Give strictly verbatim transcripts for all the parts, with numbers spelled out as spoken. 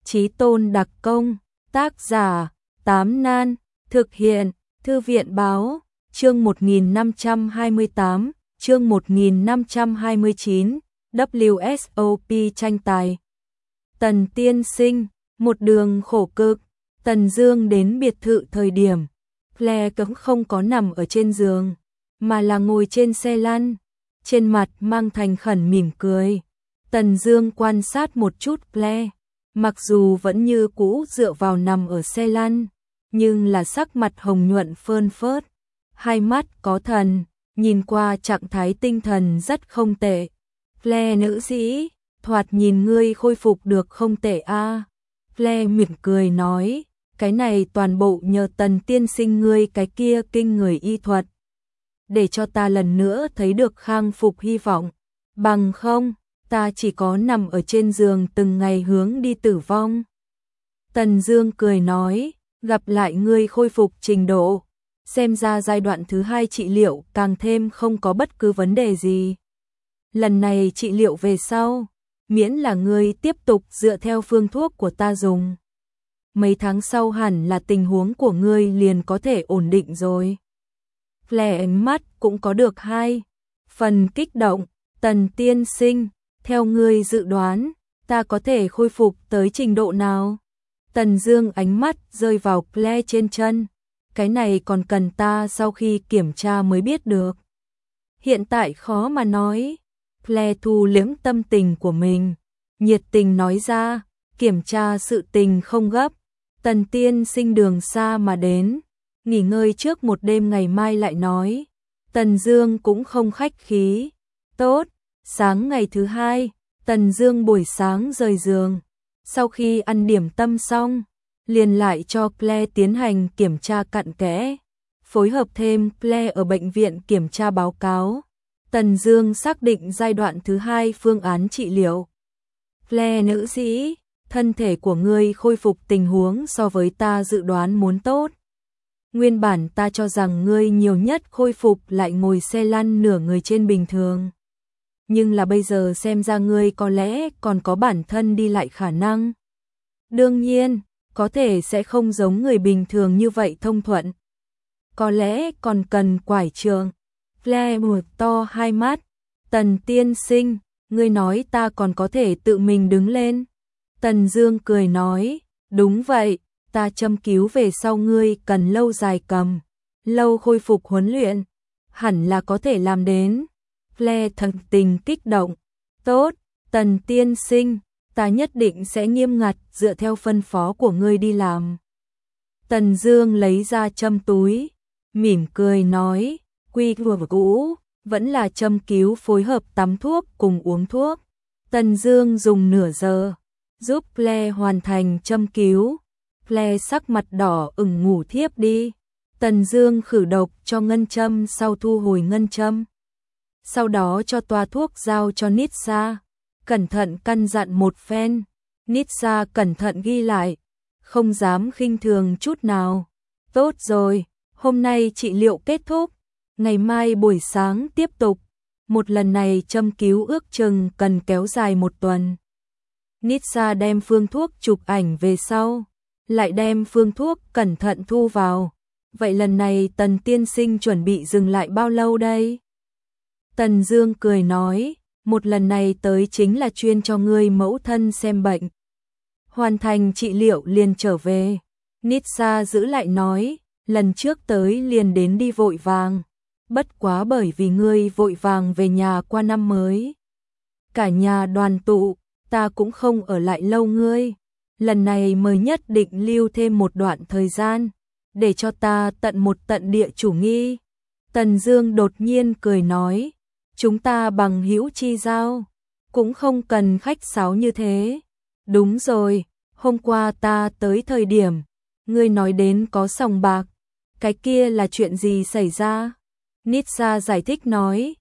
Chí tôn đặc công, tác giả, Tám Nan, thực hiện, Thư viện báo, chương một nghìn năm trăm hai mươi tám, chương một nghìn năm trăm hai mươi chín, W S O P tranh tài. Tần tiên sinh, một đường khổ cực, Tần Dương đến biệt thự thời điểm, Claire cũng không có nằm ở trên giường, mà là ngồi trên xe lăn, trên mặt mang thành khẩn mỉm cười. Tần Dương quan sát một chút Claire, mặc dù vẫn như cũ dựa vào nằm ở xe lăn, nhưng là sắc mặt hồng nhuận phơn phớt, hai mắt có thần, nhìn qua trạng thái tinh thần rất không tệ. Claire nữ sĩ, thoạt nhìn ngươi khôi phục được không tệ a. À. Claire mỉm cười nói, cái này toàn bộ nhờ Tần tiên sinh ngươi cái kia kinh người y thuật, để cho ta lần nữa thấy được khang phục hy vọng, bằng không, ta chỉ có nằm ở trên giường từng ngày hướng đi tử vong. Tần Dương cười nói, gặp lại ngươi khôi phục trình độ, xem ra giai đoạn thứ hai trị liệu càng thêm không có bất cứ vấn đề gì. Lần này trị liệu về sau, miễn là ngươi tiếp tục dựa theo phương thuốc của ta dùng, mấy tháng sau hẳn là tình huống của ngươi liền có thể ổn định rồi. Claire ánh mắt cũng có được hai phần kích động. Tần tiên sinh, theo ngươi dự đoán, ta có thể khôi phục tới trình độ nào? Tần Dương ánh mắt rơi vào Claire trên chân, cái này còn cần ta sau khi kiểm tra mới biết được. Hiện tại khó mà nói. Claire thu liễm tâm tình của mình, nhiệt tình nói ra, kiểm tra sự tình không gấp, Tần tiên sinh đường xa mà đến, nghỉ ngơi trước một đêm ngày mai lại nói. Tần Dương cũng không khách khí. Tốt. Sáng ngày thứ hai, Tần Dương buổi sáng rời giường, sau khi ăn điểm tâm xong, liền lại cho Claire tiến hành kiểm tra cặn kẽ, phối hợp thêm Claire ở bệnh viện kiểm tra báo cáo. Tần Dương xác định giai đoạn thứ hai phương án trị liệu. Claire nữ sĩ, thân thể của ngươi khôi phục tình huống so với ta dự đoán muốn tốt. Nguyên bản ta cho rằng ngươi nhiều nhất khôi phục lại ngồi xe lăn nửa người trên bình thường. Nhưng là bây giờ xem ra ngươi có lẽ còn có bản thân đi lại khả năng. Đương nhiên, có thể sẽ không giống người bình thường như vậy thông thuận. Có lẽ còn cần quải trường. Claire mở to hai mắt. Tần tiên sinh, ngươi nói ta còn có thể tự mình đứng lên. Tần Dương cười nói, đúng vậy, ta châm cứu về sau ngươi cần lâu dài cầm, lâu khôi phục huấn luyện, hẳn là có thể làm đến. Claire thật tình kích động. Tốt, Tần tiên sinh, ta nhất định sẽ nghiêm ngặt dựa theo phân phó của ngươi đi làm. Tần Dương lấy ra châm túi, mỉm cười nói, quy của cũ, vẫn là châm cứu phối hợp tắm thuốc cùng uống thuốc. Tần Dương dùng nửa giờ, giúp Claire hoàn thành châm cứu. Claire sắc mặt đỏ ửng ngủ thiếp đi. Tần Dương khử độc cho ngân châm sau thu hồi ngân châm. Sau đó cho toa thuốc giao cho Nitsa, cẩn thận căn dặn một phen. Nitsa cẩn thận ghi lại, không dám khinh thường chút nào. Tốt rồi, hôm nay trị liệu kết thúc, ngày mai buổi sáng tiếp tục. Một lần này châm cứu ước chừng cần kéo dài một tuần. Nitsa đem phương thuốc chụp ảnh về sau, lại đem phương thuốc cẩn thận thu vào. Vậy lần này Tần tiên sinh chuẩn bị dừng lại bao lâu đây? Tần Dương cười nói, một lần này tới chính là chuyên cho ngươi mẫu thân xem bệnh. Hoàn thành trị liệu liền trở về. Nitsa giữ lại nói, lần trước tới liền đến đi vội vàng. Bất quá bởi vì ngươi vội vàng về nhà qua năm mới. Cả nhà đoàn tụ, ta cũng không ở lại lâu ngươi. Lần này mới nhất định lưu thêm một đoạn thời gian, để cho ta tận một tận địa chủ nghi. Tần Dương đột nhiên cười nói, chúng ta bằng hữu chi giao, cũng không cần khách sáo như thế. Đúng rồi, hôm qua ta tới thời điểm, ngươi nói đến có sòng bạc, cái kia là chuyện gì xảy ra? Nitsa giải thích nói,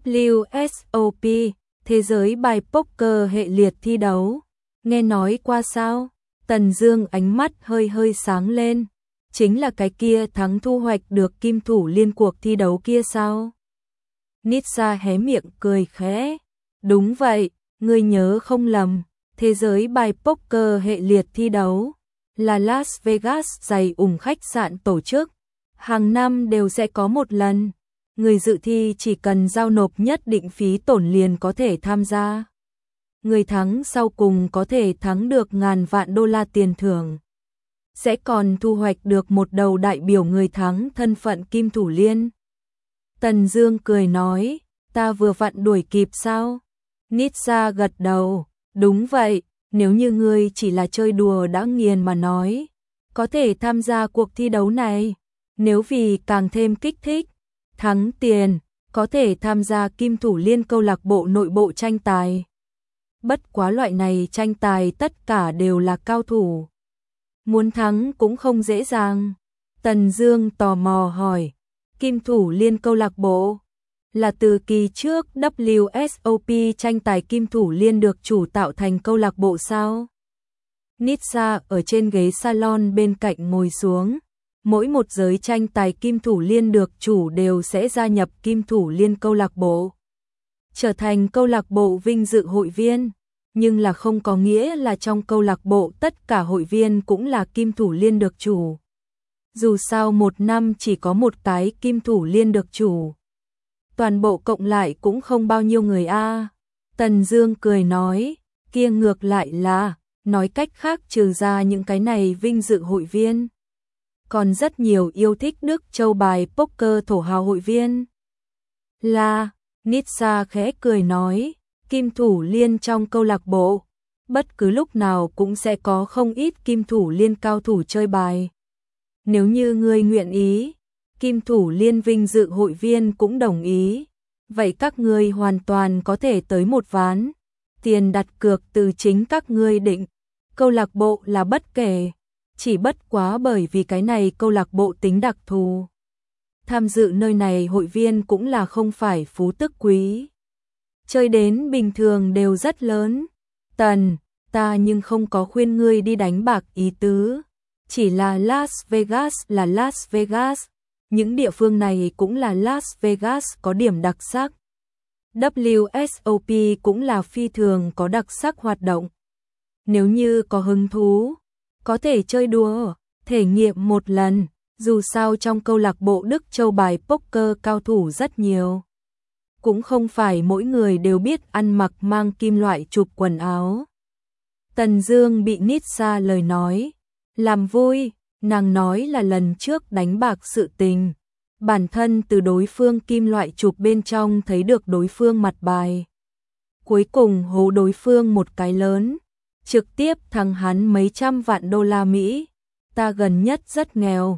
W S O P, thế giới bài poker hệ liệt thi đấu. Nghe nói qua sao? Tần Dương ánh mắt hơi hơi sáng lên, chính là cái kia thắng thu hoạch được kim thủ liên cuộc thi đấu kia sao? Nitsa hé miệng cười khẽ, đúng vậy, ngươi nhớ không lầm, Thế giới bài poker hệ liệt thi đấu là Las Vegas dày ủng khách sạn tổ chức. Hàng năm đều sẽ có một lần. Người dự thi chỉ cần giao nộp nhất định phí tổn liền có thể tham gia. Người thắng sau cùng có thể thắng được ngàn vạn đô la tiền thưởng. Sẽ còn thu hoạch được một đầu đại biểu người thắng thân phận Kim Thủ Liên. Tần Dương cười nói, ta vừa vặn đuổi kịp sao? Nitsa gật đầu, đúng vậy, nếu như ngươi chỉ là chơi đùa đã nghiền mà nói, có thể tham gia cuộc thi đấu này. Nếu vì càng thêm kích thích, thắng tiền, có thể tham gia Kim Thủ Liên câu lạc bộ nội bộ tranh tài. Bất quá loại này tranh tài tất cả đều là cao thủ. Muốn thắng cũng không dễ dàng. Tần Dương tò mò hỏi, Kim Thủ Liên câu lạc bộ là từ kỳ trước W S O P tranh tài Kim Thủ Liên được chủ tạo thành câu lạc bộ sao? Nitsa ở trên ghế salon bên cạnh ngồi xuống. Mỗi một giới tranh tài Kim Thủ Liên được chủ đều sẽ gia nhập Kim Thủ Liên câu lạc bộ, trở thành câu lạc bộ vinh dự hội viên, nhưng là không có nghĩa là trong câu lạc bộ tất cả hội viên cũng là Kim Thủ Liên được chủ. Dù sao một năm chỉ có một cái Kim Thủ Liên được chủ. Toàn bộ cộng lại cũng không bao nhiêu người a. Tần Dương cười nói, kia ngược lại là, nói cách khác trừ ra những cái này vinh dự hội viên, còn rất nhiều yêu thích Đức Châu bài poker thổ hào hội viên. Là, Nitsa khẽ cười nói, Kim Thủ Liên trong câu lạc bộ, bất cứ lúc nào cũng sẽ có không ít Kim Thủ Liên cao thủ chơi bài. Nếu như ngươi nguyện ý, Kim Thủ Liên vinh dự hội viên cũng đồng ý, vậy các ngươi hoàn toàn có thể tới một ván. Tiền đặt cược từ chính các ngươi định. Câu lạc bộ là bất kể, chỉ bất quá bởi vì cái này câu lạc bộ tính đặc thù. Tham dự nơi này hội viên cũng là không phải phú tức quý. Chơi đến bình thường đều rất lớn. Tần, ta nhưng không có khuyên ngươi đi đánh bạc ý tứ. Chỉ là Las Vegas là Las Vegas. Những địa phương này cũng là Las Vegas có điểm đặc sắc. W S O P cũng là phi thường có đặc sắc hoạt động. Nếu như có hứng thú, có thể chơi đùa, thể nghiệm một lần, dù sao trong câu lạc bộ Đức Châu bài poker cao thủ rất nhiều. Cũng không phải mỗi người đều biết ăn mặc mang kim loại chụp quần áo. Tần Dương bị Nitsa lời nói làm vui, nàng nói là lần trước đánh bạc sự tình, bản thân từ đối phương kim loại chụp bên trong thấy được đối phương mặt bài. Cuối cùng hố đối phương một cái lớn, trực tiếp thắng hắn mấy trăm vạn đô la Mỹ. Ta gần nhất rất nghèo,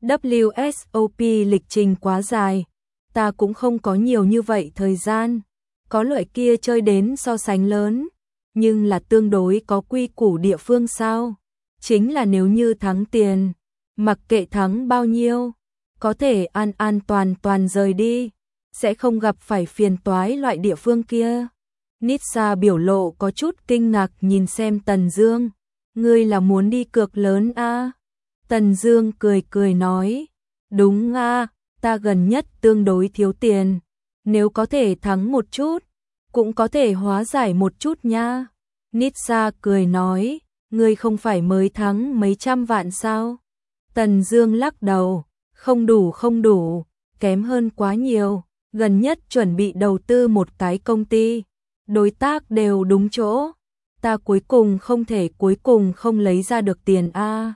W S O P lịch trình quá dài, ta cũng không có nhiều như vậy thời gian. Có loại kia chơi đến so sánh lớn, nhưng là tương đối có quy củ địa phương sao? Chính là nếu như thắng tiền, mặc kệ thắng bao nhiêu, có thể an an toàn toàn rời đi, sẽ không gặp phải phiền toái loại địa phương kia. Nitsa biểu lộ có chút kinh ngạc nhìn xem Tần Dương, ngươi là muốn đi cược lớn a? À? Tần Dương cười cười nói, đúng a, à, ta gần nhất tương đối thiếu tiền, nếu có thể thắng một chút, cũng có thể hóa giải một chút nha. Nitsa cười nói, ngươi không phải mới thắng mấy trăm vạn sao? Tần Dương lắc đầu, không đủ không đủ, kém hơn quá nhiều, gần nhất chuẩn bị đầu tư một cái công ty, đối tác đều đúng chỗ, ta cuối cùng không thể cuối cùng không lấy ra được tiền a. À.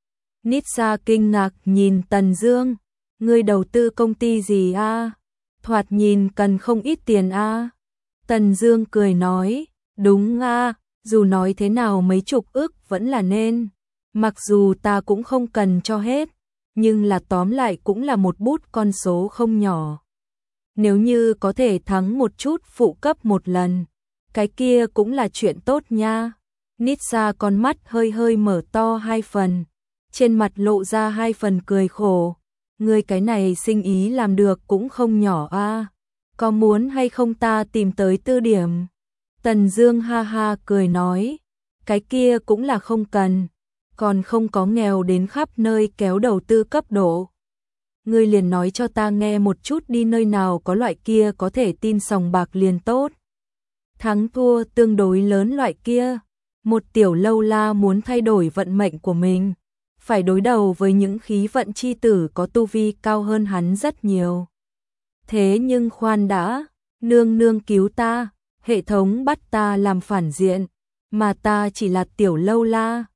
Nitsa kinh ngạc nhìn Tần Dương, ngươi đầu tư công ty gì a? À? Thoạt nhìn cần không ít tiền a. À? Tần Dương cười nói, đúng a, à, dù nói thế nào mấy chục ức vẫn là nên, mặc dù ta cũng không cần cho hết, nhưng là tóm lại cũng là một bút con số không nhỏ. Nếu như có thể thắng một chút phụ cấp một lần, cái kia cũng là chuyện tốt nha. Nitsa con mắt hơi hơi mở to hai phần, trên mặt lộ ra hai phần cười khổ. Ngươi cái này sinh ý làm được cũng không nhỏ a. À. Có muốn hay không ta tìm tới tư điểm? Tần Dương ha ha cười nói, cái kia cũng là không cần, còn không có nghèo đến khắp nơi kéo đầu tư cấp độ. Ngươi liền nói cho ta nghe một chút đi, nơi nào có loại kia có thể tin sòng bạc liền tốt. Thắng thua tương đối lớn loại kia, Một tiểu lâu la muốn thay đổi vận mệnh của mình, phải đối đầu với những khí vận chi tử có tu vi cao hơn hắn rất nhiều. Thế nhưng khoan đã, nương nương cứu ta, hệ thống bắt ta làm phản diện, mà ta chỉ là tiểu lâu la,